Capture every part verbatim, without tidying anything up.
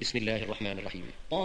بسم الله الرحمن الرحيم.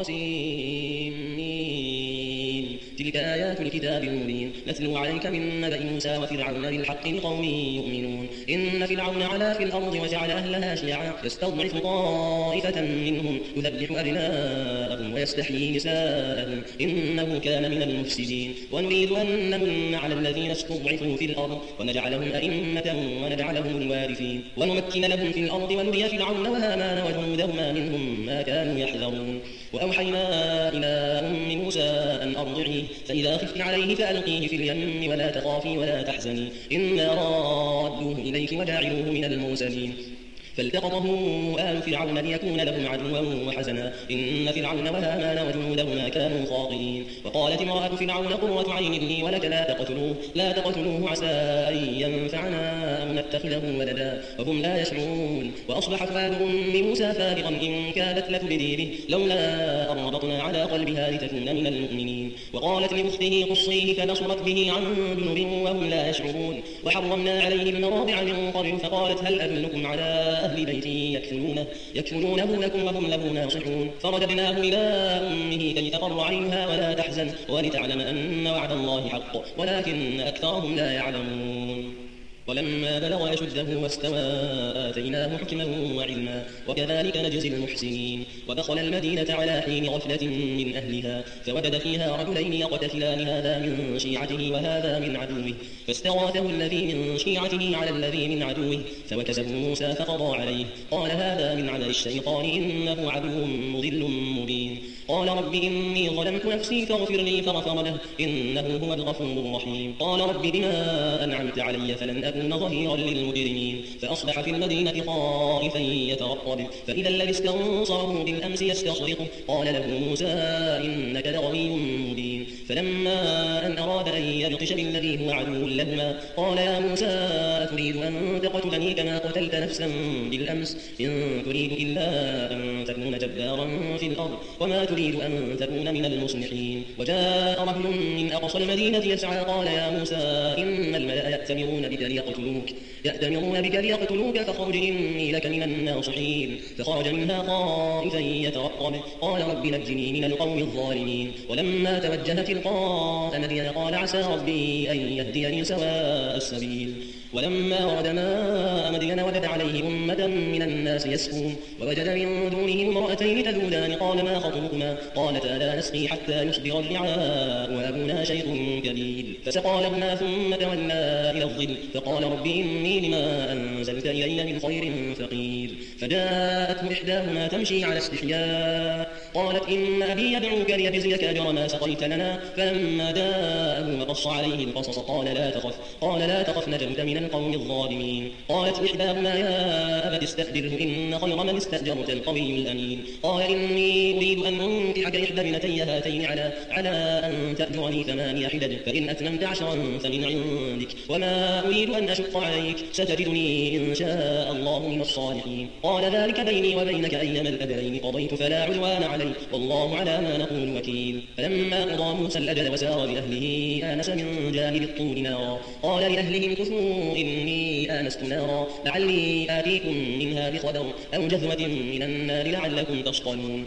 طاسمين تلك آيات الكتاب المبين نتلو عليك من نبأ موسى وفرعون بالحق لقوم يؤمنون. إن فرعون علا في الأرض وجعل أهلها شيعا يستضعف طائفة منهم يذبح أبناءهم ويستحيي نساءهم إنه كان من المفسدين. ونريد أن نمن على الذين استضعفوا في الأرض ونجعلهم أئمة ونجعلهم الوارثين ونمكن لهم في الأرض ونري فرعون وهامان وجنودهما منهم ما كانوا يحذرون. وأوحينا إلى أم موسى أن أرضعيه فإذا خفت عليه فألقيه في اليم ولا تخافي ولا تحزني إنا رادوه إليك وجاعلوه من المرسلين. فالتقطه آل فرعون ليكون لهم عدوا وحزنا إن فرعون وهامان وجنودهما كانوا خاطئين. وقالت امرأة فرعون قرة عين لي ولك لا تقتلوه لا تقتلوه عسى أن ينفعنا أو نتخذه ولدا وهم لا يشعرون. وأصبح فؤاد أم موسى فارغا إن كادت لتبدي به لولا أن ربطنا على قلبها لتكون من المؤمنين. وقالت لأخته قصيه فنصرت به عن جنب وهم لا يشعرون. وحرمنا عليه المراضع من قبل فقالت هل أدلكم على أهل بيتي يكفلونه, يكفلونه لكم وهم له ناصحون. فرددناه إلى أمه كي تقر عينها ولا تحزن ولتعلم أن وعد الله حق ولكن أكثرهم لا يعلمون. ولما بلغ يشده واستوى آتيناه حكما وعلما وكذلك نجزي المحسنين. ودخل المدينة على حين غفلة من أهلها فوجد فيها رجلين يقتتلان هذا من شيعته وهذا من عدوه فاستغاثه الذي من شيعته على الذي من عدوه فوكزه موسى فقضى عليه قال هذا من عمل الشيطان إنه عدو مضل مبين. قال رب إني ظلمت نفسي فاغفر لي فغفر له إنه هو الغفور الرحيم. قال رب بما أنعمت علي فلن أكون ظهيرا للمجرمين. فأصبح في المدينة خائفا يترقب فإذا الذي استنصره بالأمس يستصرخه قال له موسى إنك لغوي مبين. فلما أن أراد أن يبطش بالذي هو عدو لهما قال يا موسى تريد أن تقتلني كما قتلت نفسا بالأمس إن تريد إلا أن تكون جبارا في الأرض وما تريد أن تكون من المصلحين. وجاء رجل من أقصى المدينة يسعى قال يا موسى إن الملأ يأتمرون بك ليقتلوك يأتمرون بك ليقتلوك فاخرج إني لك من الناصحين. فخرج منها خائفا يترقب قال رب نجني من القوم الظالمين. ولما توجه تلقاء مدين قال عسى ربي أن يهديني سواء السبيل. ولما ورد ماء مدين وجد عليه أمة من الناس يسقون ووجد من دونهم امرأتين تذودان قال ما خطبكما قالتا لا نسقي حتى يصدر الرعاء وأبونا شيخ كبير. فسقى لهما ثم تولى إلى الظل فقال رب إني لما أنزلت إلي من خير فقير. فجاءته إحداهما تمشي على استحياء قالت إن أبي يدعوك ليجزيك أجر ما سقيت لنا. فلما جاءه وقص عليه القصص قال لا تخف قال لا تخف نجوت من القوم الظالمين. قالت إحداهما يا أبت استأجره إن خير من استأجرت القوي الأمين. قال إني أريد أن أنكحك إحدى ابنتي هاتين على على أن تأجرني ثماني حجج فإن أتممت عشرا فمن عندك وما أريد أن أشق عليك ستجدني إن شاء الله من الصالحين. قال ذلك بيني وبينك أيما الأجلين قضيت فلا عدوان علي والله على ما نقول وكيل. فلما قضى موسى الأجل وسار بأهله آنس من جانب الطور نارا قال لأهلهم كثوا إني آنست نارا لعلي آتيكم منها بخبر أو جذوة من النار لعلكم تصطلون.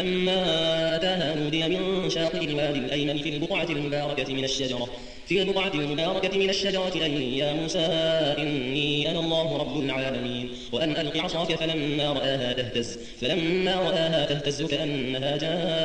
فلما أتاها نودي من شاطئ الوادي الأيمن في البقعة المباركة من الشجرة في البقعة المباركة من الشجرة أن يا موسى إني أنا الله رب العالمين وأن ألق عصاك فلما رآها تهتز فلما رآها تهتز كأنها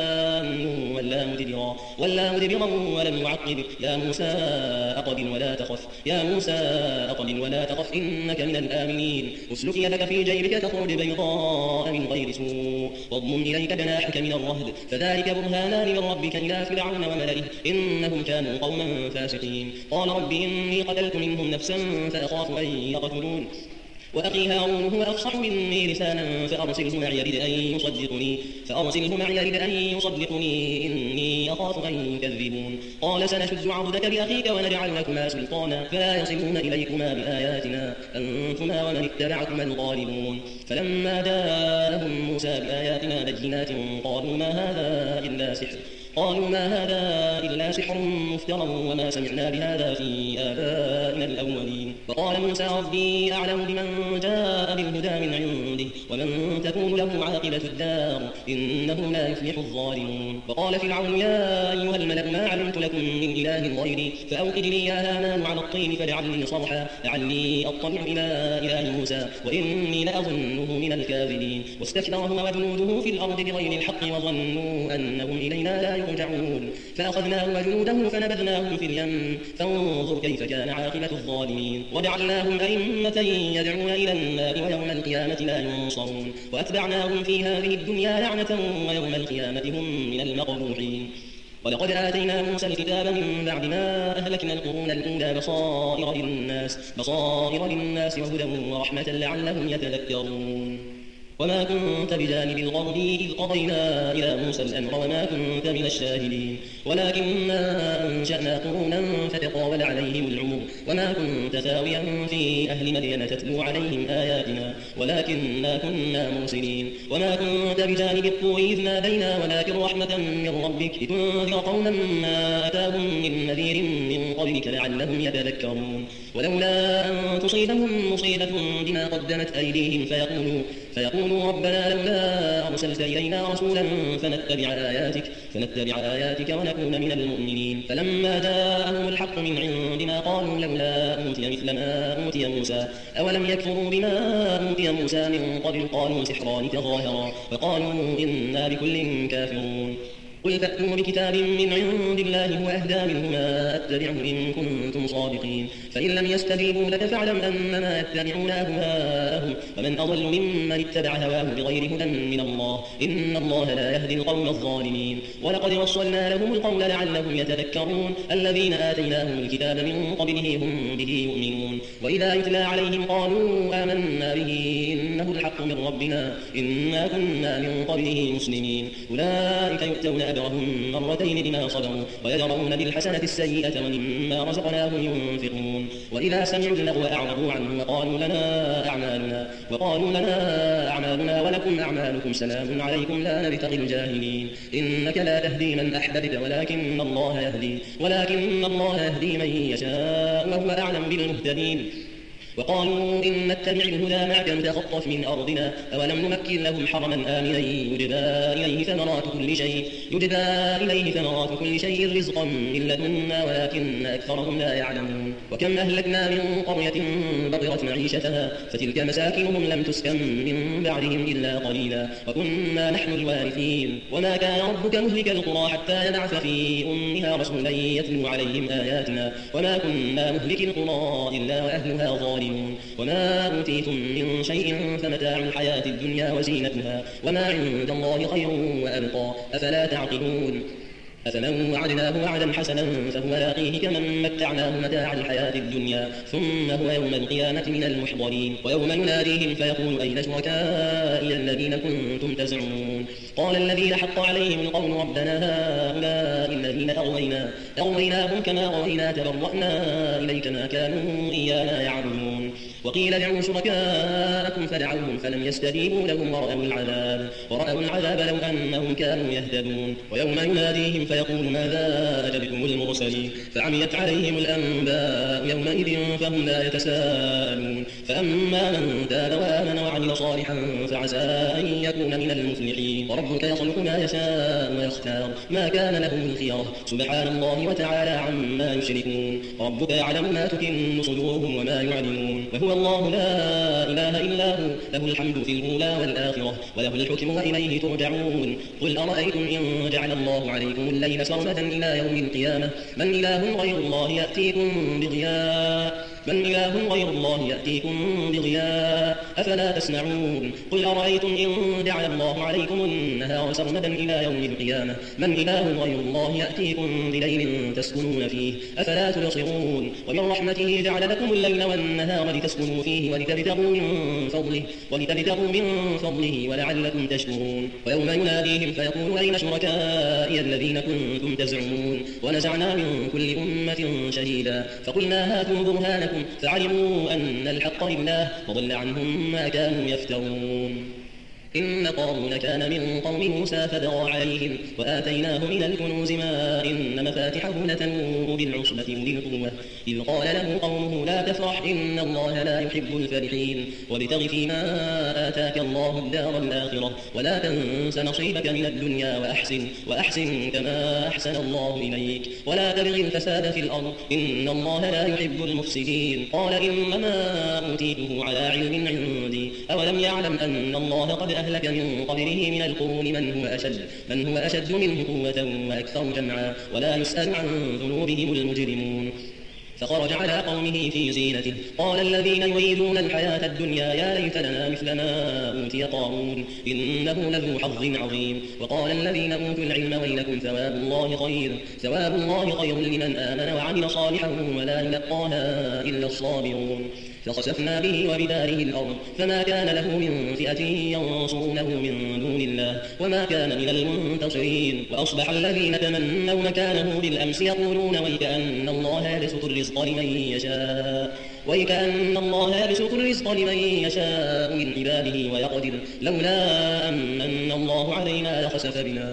جان ولا مدبرا ولا مدبرا ولم يعقب يا موسى أقبل ولا تخف يا موسى أقبل ولا تخف إنك من الآمنين. أسلك يدك في جيبك تخرج بيضاء من غير سوء واضمم إليك جناحك من الرهب فذلك برهانان من ربك إلى فرعون وملئه إنهم كانوا قوما فاسقين. قال رب إني قتلت منهم نفسا فأخاف أن يقتلون وأخي هارون هو أفصح مني لسانا فأرسله معي يرد أن يصدقني فأرسله معي يرد أن يصدقني إني أخاف أن يكذبون. قال سنشد عضدك بأخيك ونجعل لكما سلطانا فلا يصلون إليكما بآياتنا أنتما ومن اتبعكما الغالبون. فلما جاءهم موسى بآياتنا بينات قالوا ما هذا إلا سحر قالوا ما هذا إلا سحر مفترى وما سمعنا بهذا في آبائنا الأولين. وقال موسى ربي أعلم بمن جاء بالهدى من عنده ومن تكون له عاقبة الدار إنه لا يفلح الظالمون. وقال فرعون يا أيها الملأ ما علمت لكم من إله غيري فأوقد لي يا هامان على الطين فاجعل لي صرحا لعلي أطلع إلى إله موسى وإني لأظنه من الكاذبين. واستكبر هو وجنوده في الأرض بغير الحق وظنوا أنهم إلينا لا يرجعون فأخذناه وجنوده فنبذناهم في اليم فانظر كيف كان عاقبة الظالمين. وجعلناهم أئمة يدعون إلى النار ويوم القيامة لا ينصرون وأتبعناهم في هذه الدنيا لعنة ويوم القيامة هم من المقبوحين. ولقد آتينا موسى الكتاب من بعد ما أهلكنا القرون الأولى بصائر للناس, بصائر للناس وهدى ورحمة لعلهم يتذكرون. وما كنت بجانب الغرب إذ قضينا إلى موسى الأمر وما كنت من الشاهدين ولكننا أنشأنا قرونا فتطاول عليهم العمر وما كنت ثاويا في أهل مدين تتلو عليهم آياتنا ولكننا كنا مرسلين. وما كنت بجانب الطور إذ نادينا ولكن رحمة من ربك لتنذر قوما ما أتاهم من نذير من قبلك لعلهم يتذكرون. ولولا أن تصيبهم مصيبة بما قدمت أيديهم فيقولوا فيقولوا ربنا لولا أرسلت إلينا رسولا فنتبع آياتك, فنتبع آياتك ونكون من المؤمنين. فلما جاءهم الحق من عندنا قالوا لولا أوتي مثل ما أوتي موسى أولم يكفروا بما أوتي موسى من قبل قالوا سحران تظاهرا وقالوا إنا بكل كافرون. قل فأتوا بكتاب من عند الله هو أهدى منهما أتبعه إن كنتم صادقين فإن لم يستجيبوا لك فاعلم أنما يتبعون أهواءهم ومن أضل ممن اتبع هواه بغير هدى من الله إن الله لا يهدي القوم الظالمين. ولقد وصلنا لهم القول لعلهم يتذكرون الذين آتيناهم الكتاب من قبله هم به يؤمنون. وإذا يتلى عليهم قالوا آمنا به إنه الحق من ربنا إنا كنا من قبله مسلمين. أولئك يؤتون أجرهم مرتين بما صبروا ويدرؤون بالحسنة السيئة ومما رزقناهم ينفقون. وإذا سمعوا اللغو أعرضوا عنه وقالوا لنا أعمالنا وقالوا لنا أعمالنا ولكم أعمالكم سلام عليكم لا نبتغي الجاهلين إنك لا تهدي من أحببت ولكن الله يهدي ولكن الله يهدي من يشاء وهو أعلم بالمهتدين. وقالوا إن نتبع الهدى معك نتخطف من أرضنا أولم نمكن لهم حرما آمنا يجبى إليه ثمرات كل شيء يجبى إليه ثمرات كل شيء رزقا من لدنا ولكن أكثرهم لا يعلمون. وكم أهلكنا من قرية بطرت معيشتها فتلك مساكنهم لم تسكن من بعدهم إلا قليلا وكنا نحن الوارثين. وما كان ربك مهلك القرى حتى يبعث في أمها رسولا يتلو عليهم آياتنا وما كنا مهلك القرى إلا وأهلها ظالمون. وما أوتيتم من شيء فمتاع الحياة الدنيا وزينتها وما عند الله خير وأبقى أفلا تعقلون. أفمن وعدناه وعدا حسنا فهو لاقيه كمن متعناه متاع الحياة الدنيا ثم هو يوم القيامة من المحضرين. ويوم يناديهم فيقول أين شركائي الذين كنتم تزعمون قال الذين حق عليهم القول ربنا هؤلاء الذين أغوينا أغويناهم كما غوينا تبرأنا إليك ما كانوا إيانا يعبدون. وقيل ادعوا شركاءكم فدعوهم فلم يستجيبوا لهم ورأوا العذاب ورأوا العذاب لو أنهم كانوا يهتدون. ويوم يناديهم فيقول ماذا أجبتم المرسلين فعميت عليهم الأنباء يومئذ فهم لا يتساءلون. فأما من تاب وآمن وعمل صالحا فعسى أن يكون من المفلحين. وربك يخلق ما يشاء ويختار ما كان لهم الخيرة سبحان الله وتعالى عما يشركون. ربك يعلم ما تكن صدورهم وما يعلنون وهو الله لا إله إلا هو له الحمد في الأولى والآخرة وله الحكم وإليه ترجعون. قل أرأيتم إن جعل الله عليكم الليل سرمدا إلى يوم القيامة من إله غير الله يأتيكم بضياء من إله غير الله يأتيكم بضياء أفلا تسمعون. قل أرأيتم إن جعل الله عليكم النهار سرمدا إلى يوم القيامة من إله غير الله يأتيكم بليل تسكنون فيه أفلا تبصرون. ومن رحمته جعل لكم الليل والنهار لتسكنوا فيه ولتبتغوا من فضله ولتبتغوا من فضله ولعلكم تشكرون. ويوم يناديهم فيقول أين شركائي الذين كنتم تزعمون ونزعنا من كل أمة شهيدا فقلنا هاتوا برهانكم فعلموا أن الحق لله وضل عنهم ما كانوا يفترون. إن قارون كان من قوم موسى فبغى عليهم وآتيناه من الكنوز ما إن مفاتحه لتنوء بالعصبة أولي القوة إذ قال له قومه لا تفرح إن الله لا يحب الفرحين وابتغ فيما آتاك الله الدار الآخرة ولا تنس نصيبك من الدنيا وأحسن وأحسن كما أحسن الله إليك ولا تبغ الفساد في الأرض إن الله لا يحب المفسدين قال إنما أوتيته على علم عندي أولم يعلم أن الله قد أهلك من قبله من القرون من هو أشد من هو أشد منه قوة وأكثر جمعا ولا يسأل عن ذنوبهم المجرمون فخرج على قومه في زينته قال الذين يريدون الحياة الدنيا يا ليت لنا مثل ما أوتي قارون إنه لذو حظ عظيم وقال الذين أوتوا العلم ويلكم ثواب الله خير ثواب الله خير لمن آمن وعمل صالحا ولا يلقاها إلا الصابرون فخسفنا به وبداره الأرض فما كان له من فئة ينصرونه من دون الله وما كان من المنتصرين وأصبح الذين تمنوا مكانه بالأمس يقولون ويكأن الله يبسط الرزق لمن يشاء ويكأن الله يبسط الرزق لمن يشاء من عباده ويقدر لولا أمن الله علينا لخسف بنا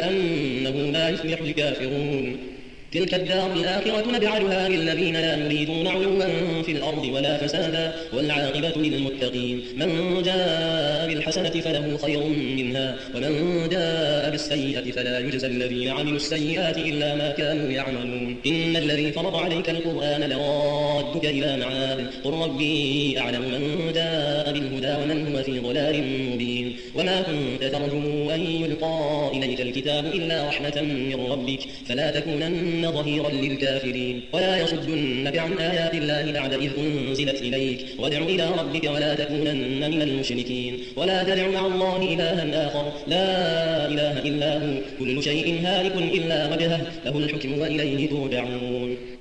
ويكأنه لا يفلح الكافرون تلك الدار الآخرة نجعلها للذين لا يريدون علوا في الأرض ولا فسادا والعاقبة للمتقين من جاء بالحسنة فله خير منها ومن جاء بالسيئة فلا يجزى الذين عملوا السيئات إلا ما كانوا يعملون إن الذي فرض عليك القرآن لرادك إلى معاد قل ربي أعلم من جاء بالهدى ومن هو في ضلال مبين وما كنت ترجو أن يلقى إليك الكتاب إلا رحمة من ربك فلا تكونن ظهيرا للكافرين ولا يصدنك عن آيات الله بعد إذ أنزلت إليك وادع إلى ربك ولا تكونن من المشركين ولا تدع مع الله إلها آخر لا إله إلا هو كل شيء هالك إلا وجهه له الحكم وإليه ترجعون